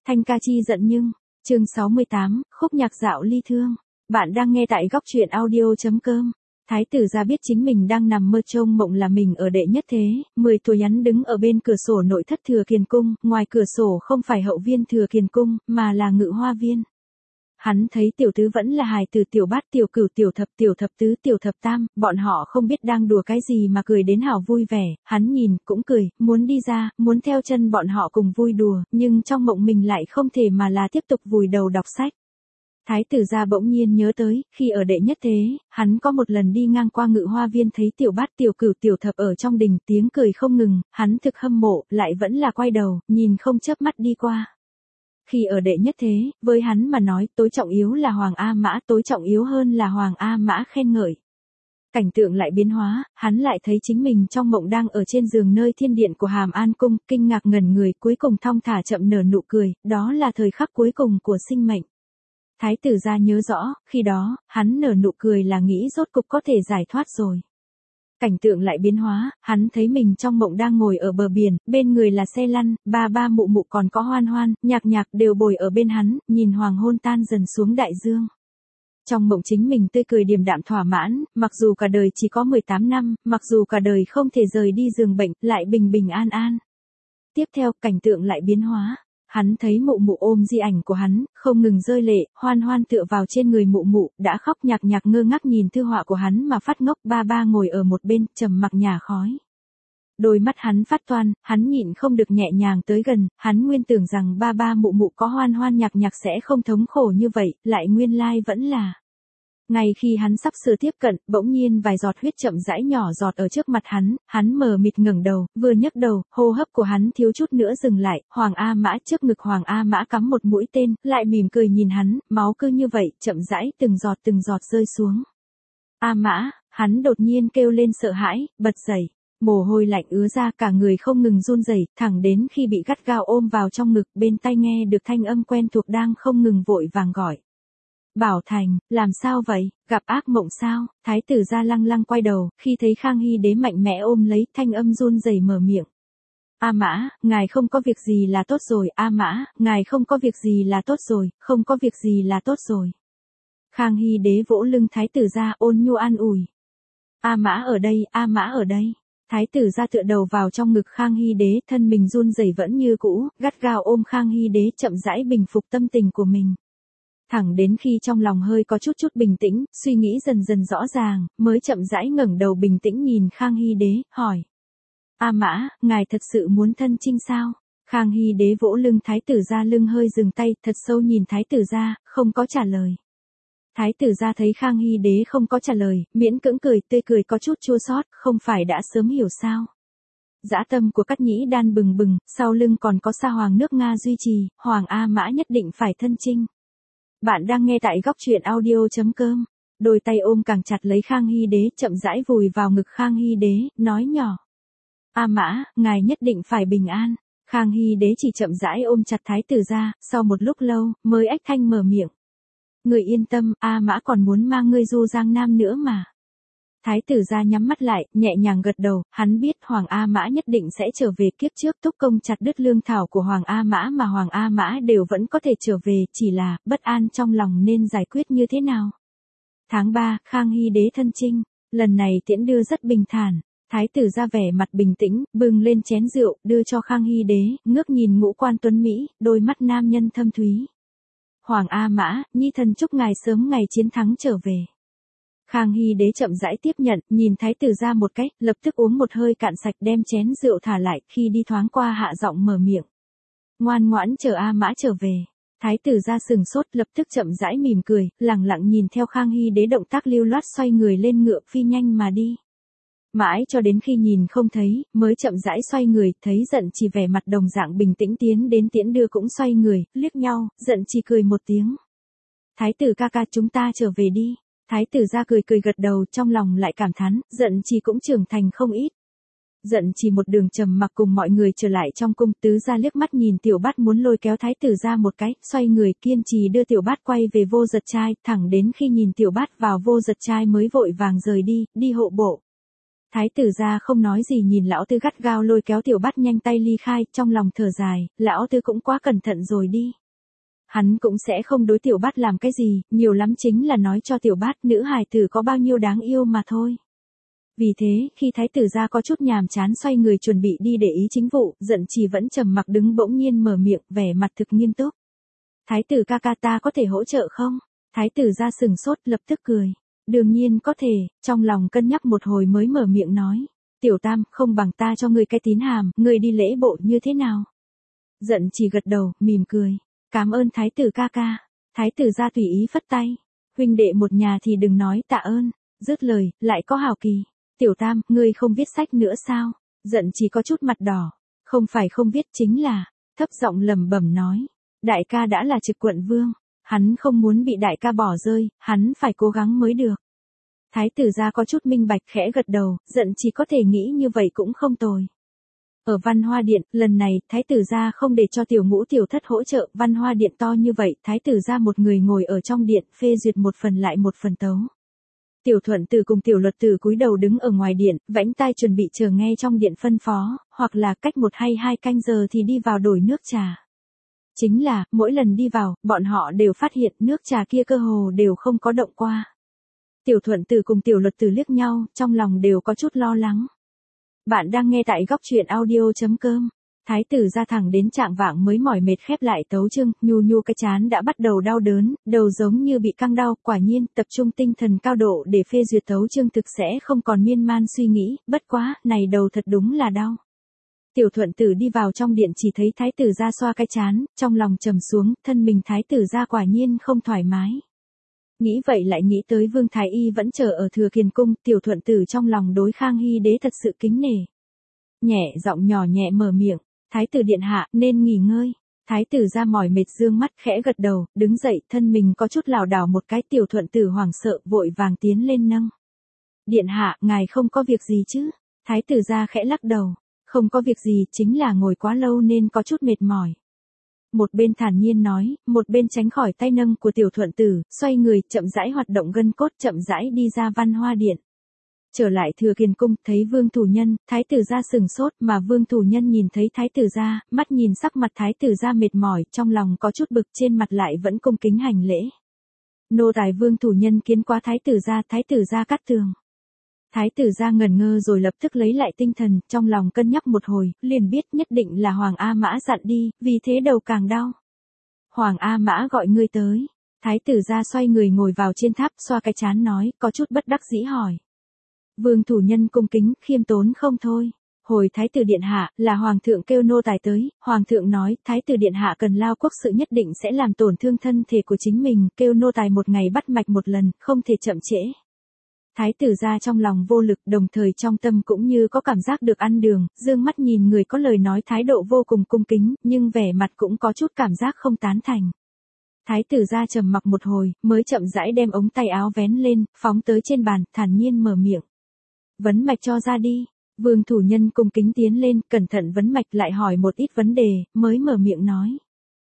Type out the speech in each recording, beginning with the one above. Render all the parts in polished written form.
Thanh ca chi giận nhưng, chương 68, khúc nhạc dạo ly thương. Bạn đang nghe tại góc truyện audio.com. Thái tử gia biết chính mình đang nằm mơ trông mộng là mình ở đệ nhất thế, 10 tuổi hắn đứng ở bên cửa sổ nội thất Thừa Kiền Cung, ngoài cửa sổ không phải hậu viên Thừa Kiền Cung, mà là Ngự Hoa Viên. Hắn thấy tiểu tứ vẫn là hài từ tiểu bát tiểu cửu tiểu thập tứ tiểu thập tam, bọn họ không biết đang đùa cái gì mà cười đến hảo vui vẻ, hắn nhìn, cũng cười, muốn đi ra, muốn theo chân bọn họ cùng vui đùa, nhưng trong mộng mình lại không thể mà là tiếp tục vùi đầu đọc sách. Thái tử gia bỗng nhiên nhớ tới, khi ở đệ nhất thế, hắn có một lần đi ngang qua Ngự Hoa Viên thấy tiểu bát tiểu cửu tiểu thập ở trong đình tiếng cười không ngừng, hắn thực hâm mộ, lại vẫn là quay đầu, nhìn không chớp mắt đi qua. Khi ở đệ nhất thế, với hắn mà nói, tối trọng yếu là Hoàng A Mã, tối trọng yếu hơn là Hoàng A Mã khen ngợi. Cảnh tượng lại biến hóa, hắn lại thấy chính mình trong mộng đang ở trên giường nơi thiên điện của Hàm An Cung, kinh ngạc ngẩn người, cuối cùng thong thả chậm nở nụ cười, đó là thời khắc cuối cùng của sinh mệnh. Thái tử gia nhớ rõ, khi đó, hắn nở nụ cười là nghĩ rốt cục có thể giải thoát rồi. Cảnh tượng lại biến hóa, hắn thấy mình trong mộng đang ngồi ở bờ biển, bên người là xe lăn, ba mụ mụ còn có hoan hoan, nhạc đều bồi ở bên hắn, nhìn hoàng hôn tan dần xuống đại dương. Trong mộng chính mình tươi cười điềm đạm thỏa mãn, mặc dù cả đời chỉ có 18 năm, mặc dù cả đời không thể rời đi giường bệnh, lại bình an. Tiếp theo, cảnh tượng lại biến hóa. Hắn thấy mụ mụ ôm di ảnh của hắn, không ngừng rơi lệ, hoan hoan tựa vào trên người mụ mụ, đã khóc nhạc ngơ ngác nhìn thư họa của hắn mà phát ngốc, ba ngồi ở một bên, trầm mặc nhả khói. Đôi mắt hắn phát toan, hắn nhịn không được nhẹ nhàng tới gần, hắn nguyên tưởng rằng ba mụ mụ có hoan hoan nhạc sẽ không thống khổ như vậy, lại nguyên lai vẫn là. Ngay khi hắn sắp sửa tiếp cận, bỗng nhiên vài giọt huyết chậm rãi nhỏ giọt ở trước mặt hắn mờ mịt ngẩng đầu, vừa nhấc đầu, hô hấp của hắn thiếu chút nữa dừng lại, Hoàng A Mã trước ngực Hoàng A Mã cắm một mũi tên, lại mỉm cười nhìn hắn, máu cứ như vậy, chậm rãi từng giọt rơi xuống. A Mã, hắn đột nhiên kêu lên sợ hãi, bật dậy. Mồ hôi lạnh ứa ra cả người không ngừng run rẩy, thẳng đến khi bị gắt gao ôm vào trong ngực, bên tai nghe được thanh âm quen thuộc đang không ngừng vội vàng gọi. Bảo Thành, làm sao vậy, gặp ác mộng sao? Thái tử gia lăng quay đầu, khi thấy Khang Hy đế mạnh mẽ ôm lấy, thanh âm run rẩy mở miệng. A Mã, ngài không có việc gì là tốt rồi, A Mã, ngài không có việc gì là tốt rồi, không có việc gì là tốt rồi. Khang Hy đế vỗ lưng thái tử gia ôn nhu an ủi. A Mã ở đây, A Mã ở đây. Thái tử gia tựa đầu vào trong ngực Khang Hy đế, thân mình run rẩy vẫn như cũ, gắt gao ôm Khang Hy đế chậm rãi bình phục tâm tình của mình. Thẳng đến khi trong lòng hơi có chút bình tĩnh, suy nghĩ dần rõ ràng, mới chậm rãi ngẩng đầu bình tĩnh nhìn Khang Hy đế, hỏi. A Mã, ngài thật sự muốn thân chinh sao? Khang Hy đế vỗ lưng thái tử gia lưng hơi dừng tay, thật sâu nhìn thái tử gia, không có trả lời. Thái tử gia thấy Khang Hy đế không có trả lời, miễn cưỡng cười, tươi cười có chút chua xót, không phải đã sớm hiểu sao? Dã tâm của Cát Nhĩ Đan bừng, sau lưng còn có Sa Hoàng nước Nga duy trì, Hoàng A Mã nhất định phải thân chinh. Bạn đang nghe tại góc truyện audio.com. Đôi tay ôm càng chặt lấy Khang Hy đế, chậm rãi vùi vào ngực Khang Hy đế, nói nhỏ. A Mã, ngài nhất định phải bình an. Khang Hy đế chỉ chậm rãi ôm chặt thái tử gia, sau một lúc lâu, mới ách thanh mở miệng. Người yên tâm, A Mã còn muốn mang ngươi du Giang Nam nữa mà. Thái tử gia nhắm mắt lại, nhẹ nhàng gật đầu, hắn biết Hoàng A Mã nhất định sẽ trở về, kiếp trước Túc Công chặt đứt lương thảo của Hoàng A Mã mà Hoàng A Mã đều vẫn có thể trở về, chỉ là, bất an trong lòng nên giải quyết như thế nào. Tháng 3, Khang Hy đế thân chinh, lần này tiễn đưa rất bình thản, thái tử gia vẻ mặt bình tĩnh, bưng lên chén rượu, đưa cho Khang Hy đế, ngước nhìn ngũ quan tuấn Mỹ, đôi mắt nam nhân thâm thúy. Hoàng A Mã, nhi thần chúc ngài sớm ngày chiến thắng trở về. Khang Hy đế chậm rãi tiếp nhận, nhìn thái tử gia một cách, lập tức uống một hơi cạn sạch đem chén rượu thả lại, khi đi thoáng qua hạ giọng mở miệng. Ngoan ngoãn chờ A Mã trở về. Thái tử gia sừng sốt, lập tức chậm rãi mỉm cười, lẳng lặng nhìn theo Khang Hy đế động tác lưu loát xoay người lên ngựa phi nhanh mà đi. Mãi cho đến khi nhìn không thấy, mới chậm rãi xoay người, thấy Giận Trì vẻ mặt đồng dạng bình tĩnh tiến đến tiễn đưa cũng xoay người, liếc nhau, Giận Trì cười một tiếng. Thái tử ca ca chúng ta trở về đi. Thái tử gia cười gật đầu, trong lòng lại cảm thán, Giận Trì cũng trưởng thành không ít. Giận Trì một đường trầm mặc cùng mọi người trở lại trong cung, tứ gia liếc mắt nhìn tiểu bát muốn lôi kéo thái tử gia một cái, xoay người kiên trì đưa tiểu bát quay về Vô Giật Trai, thẳng đến khi nhìn tiểu bát vào Vô Giật Trai mới vội vàng rời đi hộ bộ. Thái tử gia không nói gì nhìn lão tư gắt gao lôi kéo tiểu bát nhanh tay ly khai, trong lòng thở dài, lão tư cũng quá cẩn thận rồi đi. Hắn cũng sẽ không đối tiểu bát làm cái gì, nhiều lắm chính là nói cho tiểu bát nữ hài tử có bao nhiêu đáng yêu mà thôi. Vì thế, khi thái tử gia có chút nhàm chán xoay người chuẩn bị đi để ý chính vụ, Dận Trì vẫn trầm mặc đứng bỗng nhiên mở miệng, vẻ mặt thực nghiêm túc. Thái tử ca ca ta có thể hỗ trợ không? Thái tử gia sừng sốt lập tức cười. Đương nhiên có thể, trong lòng cân nhắc một hồi mới mở miệng nói. Tiểu tam, không bằng ta cho ngươi cái tín hàm, ngươi đi lễ bộ như thế nào? Dận Trì gật đầu, mỉm cười. Cảm ơn thái tử ca ca. Thái tử gia tùy ý phất tay. Huynh đệ một nhà thì đừng nói tạ ơn. Dứt lời, lại có hào kỳ. Tiểu tam, ngươi không viết sách nữa sao? Dận Trì có chút mặt đỏ. Không phải không viết chính là, thấp giọng lẩm bẩm nói. Đại ca đã là trực quận vương. Hắn không muốn bị đại ca bỏ rơi, hắn phải cố gắng mới được. Thái tử gia có chút minh bạch khẽ gật đầu, Dận Trì có thể nghĩ như vậy cũng không tồi. Ở Văn Hoa Điện, lần này, thái tử gia không để cho tiểu ngũ tiểu thất hỗ trợ, Văn Hoa Điện to như vậy, thái tử gia một người ngồi ở trong điện, phê duyệt một phần lại một phần tấu. Tiểu Thuận Tử cùng Tiểu Luật Tử cúi đầu đứng ở ngoài điện, vãnh tai chuẩn bị chờ nghe trong điện phân phó, hoặc là cách 1 hay 2 canh giờ thì đi vào đổi nước trà. Chính là, mỗi lần đi vào, bọn họ đều phát hiện nước trà kia cơ hồ đều không có động qua. Tiểu Thuận Tử cùng Tiểu Luật Tử liếc nhau, trong lòng đều có chút lo lắng. Bạn đang nghe tại góc truyện audio.com. Thái tử ra thẳng đến trạng vạng mới mỏi mệt khép lại tấu chương, nhu cái chán đã bắt đầu đau đớn, đầu giống như bị căng đau, quả nhiên, tập trung tinh thần cao độ để phê duyệt tấu chương thực sẽ không còn miên man suy nghĩ, bất quá, này đầu thật đúng là đau. Tiểu Thuận Tử đi vào trong điện chỉ thấy thái tử ra xoa cái chán, trong lòng trầm xuống, thân mình thái tử ra quả nhiên không thoải mái. Nghĩ vậy lại nghĩ tới Vương Thái Y vẫn chờ ở Thừa Kiền Cung, Tiểu Thuận Tử trong lòng đối Khang Hy đế thật sự kính nể. Nhẹ giọng nhỏ nhẹ mở miệng, thái tử điện hạ, nên nghỉ ngơi. Thái tử ra mỏi mệt dương mắt khẽ gật đầu, đứng dậy, thân mình có chút lảo đảo một cái, Tiểu Thuận Tử hoảng sợ, vội vàng tiến lên nâng. Điện hạ, ngài không có việc gì chứ? Thái tử ra khẽ lắc đầu, không có việc gì, chính là ngồi quá lâu nên có chút mệt mỏi. Một bên thản nhiên nói, một bên tránh khỏi tay nâng của Tiểu Thuận Tử, xoay người, chậm rãi hoạt động gân cốt, chậm rãi đi ra Văn Hoa Điện. Trở lại Thừa Kiền Cung, thấy Vương Thủ Nhân, thái tử gia sừng sốt, mà Vương Thủ Nhân nhìn thấy thái tử gia, mắt nhìn sắc mặt thái tử gia mệt mỏi, trong lòng có chút bực, trên mặt lại vẫn cung kính hành lễ. Nô tài Vương Thủ Nhân kiến qua thái tử gia cắt tường. Thái tử gia ngẩn ngơ rồi lập tức lấy lại tinh thần, trong lòng cân nhắc một hồi, liền biết nhất định là Hoàng A Mã dặn đi, vì thế đầu càng đau. Hoàng A Mã gọi ngươi tới. Thái tử gia xoay người ngồi vào trên tháp, xoa cái trán nói, có chút bất đắc dĩ hỏi. Vương Thủ Nhân cung kính, khiêm tốn không thôi. Hồi thái tử điện hạ, là hoàng thượng kêu nô tài tới, hoàng thượng nói, thái tử điện hạ cần lao quốc sự nhất định sẽ làm tổn thương thân thể của chính mình, kêu nô tài một ngày bắt mạch một lần, không thể chậm trễ. Thái tử gia trong lòng vô lực, đồng thời trong tâm cũng như có cảm giác được ăn đường, dương mắt nhìn người có lời nói thái độ vô cùng cung kính, nhưng vẻ mặt cũng có chút cảm giác không tán thành. Thái tử gia trầm mặc một hồi, mới chậm rãi đem ống tay áo vén lên, phóng tới trên bàn, thản nhiên mở miệng. Vấn mạch cho ra đi. Vương Thủ Nhân cung kính tiến lên, cẩn thận vấn mạch lại hỏi một ít vấn đề, mới mở miệng nói.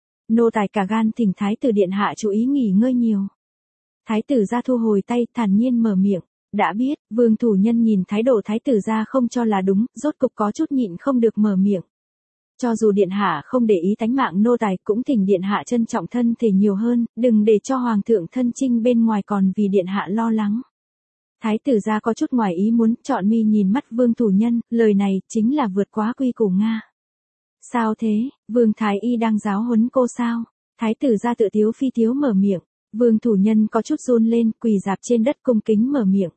Nô tài cả gan thỉnh thái tử điện hạ chú ý nghỉ ngơi nhiều. Thái tử gia thu hồi tay, thản nhiên mở miệng. Đã biết, Vương Thủ Nhân nhìn thái độ thái tử gia không cho là đúng, rốt cục có chút nhịn không được mở miệng. Cho dù điện hạ không để ý tánh mạng nô tài, cũng thỉnh điện hạ trân trọng thân thể nhiều hơn, đừng để cho hoàng thượng thân chinh bên ngoài còn vì điện hạ lo lắng. Thái tử gia có chút ngoài ý muốn, trọn mi nhìn mắt Vương Thủ Nhân, lời này chính là vượt quá quy củ Nga. Sao thế, Vương Thái Y đang giáo huấn cô sao? Thái tử gia tự tiếu phi tiếu mở miệng. Vương Thủ Nhân có chút run lên, quỳ rạp trên đất cung kính mở miệng.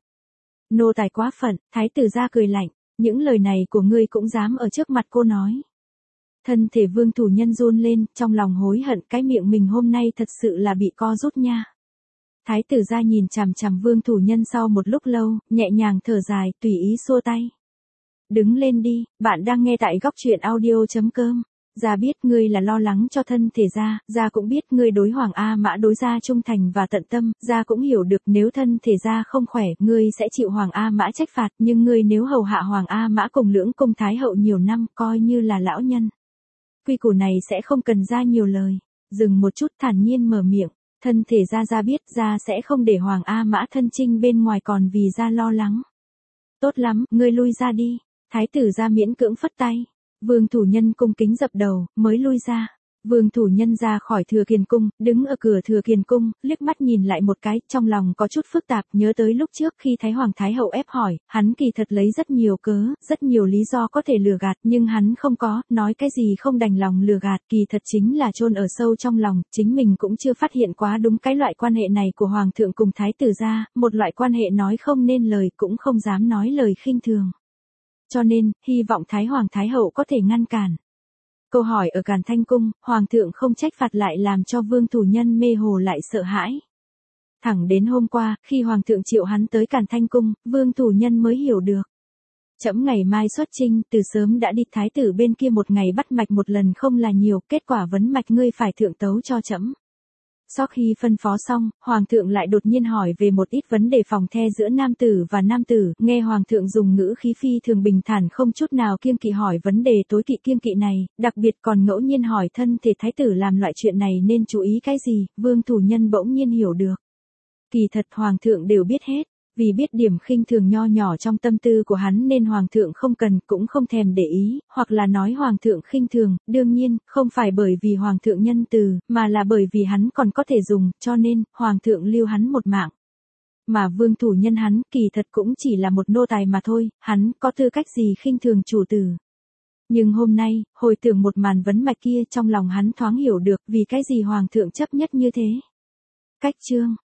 Nô tài quá phận, thái tử gia cười lạnh, những lời này của ngươi cũng dám ở trước mặt cô nói. Thân thể Vương Thủ Nhân run lên, trong lòng hối hận cái miệng mình hôm nay thật sự là bị co rút nha. Thái tử gia nhìn chằm chằm Vương Thủ Nhân sau một lúc lâu, nhẹ nhàng thở dài, tùy ý xua tay. Đứng lên đi, bạn đang nghe tại góc truyện audio.com. Gia biết ngươi là lo lắng cho thân thể gia cũng biết ngươi đối Hoàng A Mã đối gia trung thành và tận tâm, gia cũng hiểu được nếu thân thể gia không khỏe, ngươi sẽ chịu Hoàng A Mã trách phạt, nhưng ngươi nếu hầu hạ Hoàng A Mã cùng lưỡng cung thái hậu nhiều năm, coi như là lão nhân. Quy củ này sẽ không cần gia nhiều lời. Dừng một chút, thản nhiên mở miệng. Thân thể gia biết gia sẽ không để Hoàng A Mã thân chinh bên ngoài còn vì gia lo lắng. Tốt lắm, ngươi lui ra đi. Thái tử ra miễn cưỡng phất tay. Vương thủ nhân cung kính dập đầu, mới lui ra. Vương thủ nhân ra khỏi Thừa Kiền cung, đứng ở cửa Thừa Kiền cung, liếc mắt nhìn lại một cái, trong lòng có chút phức tạp, nhớ tới lúc trước khi Thái Hoàng Thái Hậu ép hỏi, hắn kỳ thật lấy rất nhiều cớ, rất nhiều lý do có thể lừa gạt, nhưng hắn không có, nói cái gì không đành lòng lừa gạt, kỳ thật chính là chôn ở sâu trong lòng, chính mình cũng chưa phát hiện quá đúng cái loại quan hệ này của Hoàng thượng cùng Thái tử gia, một loại quan hệ nói không nên lời cũng không dám nói lời khinh thường. Cho nên, hy vọng Thái Hoàng Thái Hậu có thể ngăn cản. Câu hỏi ở Càn Thanh Cung, Hoàng thượng không trách phạt lại làm cho Vương thủ nhân mê hồ lại sợ hãi. Thẳng đến hôm qua, khi Hoàng thượng triệu hắn tới Càn Thanh Cung, Vương thủ nhân mới hiểu được. Trẫm ngày mai xuất chinh, từ sớm đã đi, thái tử bên kia một ngày bắt mạch một lần không là nhiều, kết quả vấn mạch ngươi phải thượng tấu cho trẫm. Sau khi phân phó xong, Hoàng thượng lại đột nhiên hỏi về một ít vấn đề phòng the giữa nam tử và nam tử, nghe Hoàng thượng dùng ngữ khí phi thường bình thản không chút nào kiêng kỵ hỏi vấn đề tối kỵ kiêng kỵ này, đặc biệt còn ngẫu nhiên hỏi thân thể thái tử làm loại chuyện này nên chú ý cái gì, Vương thủ nhân bỗng nhiên hiểu được. Kỳ thật Hoàng thượng đều biết hết. Vì biết điểm khinh thường nho nhỏ trong tâm tư của hắn nên Hoàng thượng không cần cũng không thèm để ý, hoặc là nói Hoàng thượng khinh thường, đương nhiên, không phải bởi vì Hoàng thượng nhân từ, mà là bởi vì hắn còn có thể dùng, cho nên, Hoàng thượng lưu hắn một mạng. Mà Vương thủ nhân hắn, kỳ thật cũng chỉ là một nô tài mà thôi, hắn có tư cách gì khinh thường chủ tử. Nhưng hôm nay, hồi tưởng một màn vấn mạch kia trong lòng hắn thoáng hiểu được vì cái gì Hoàng thượng chấp nhất như thế. Cách chương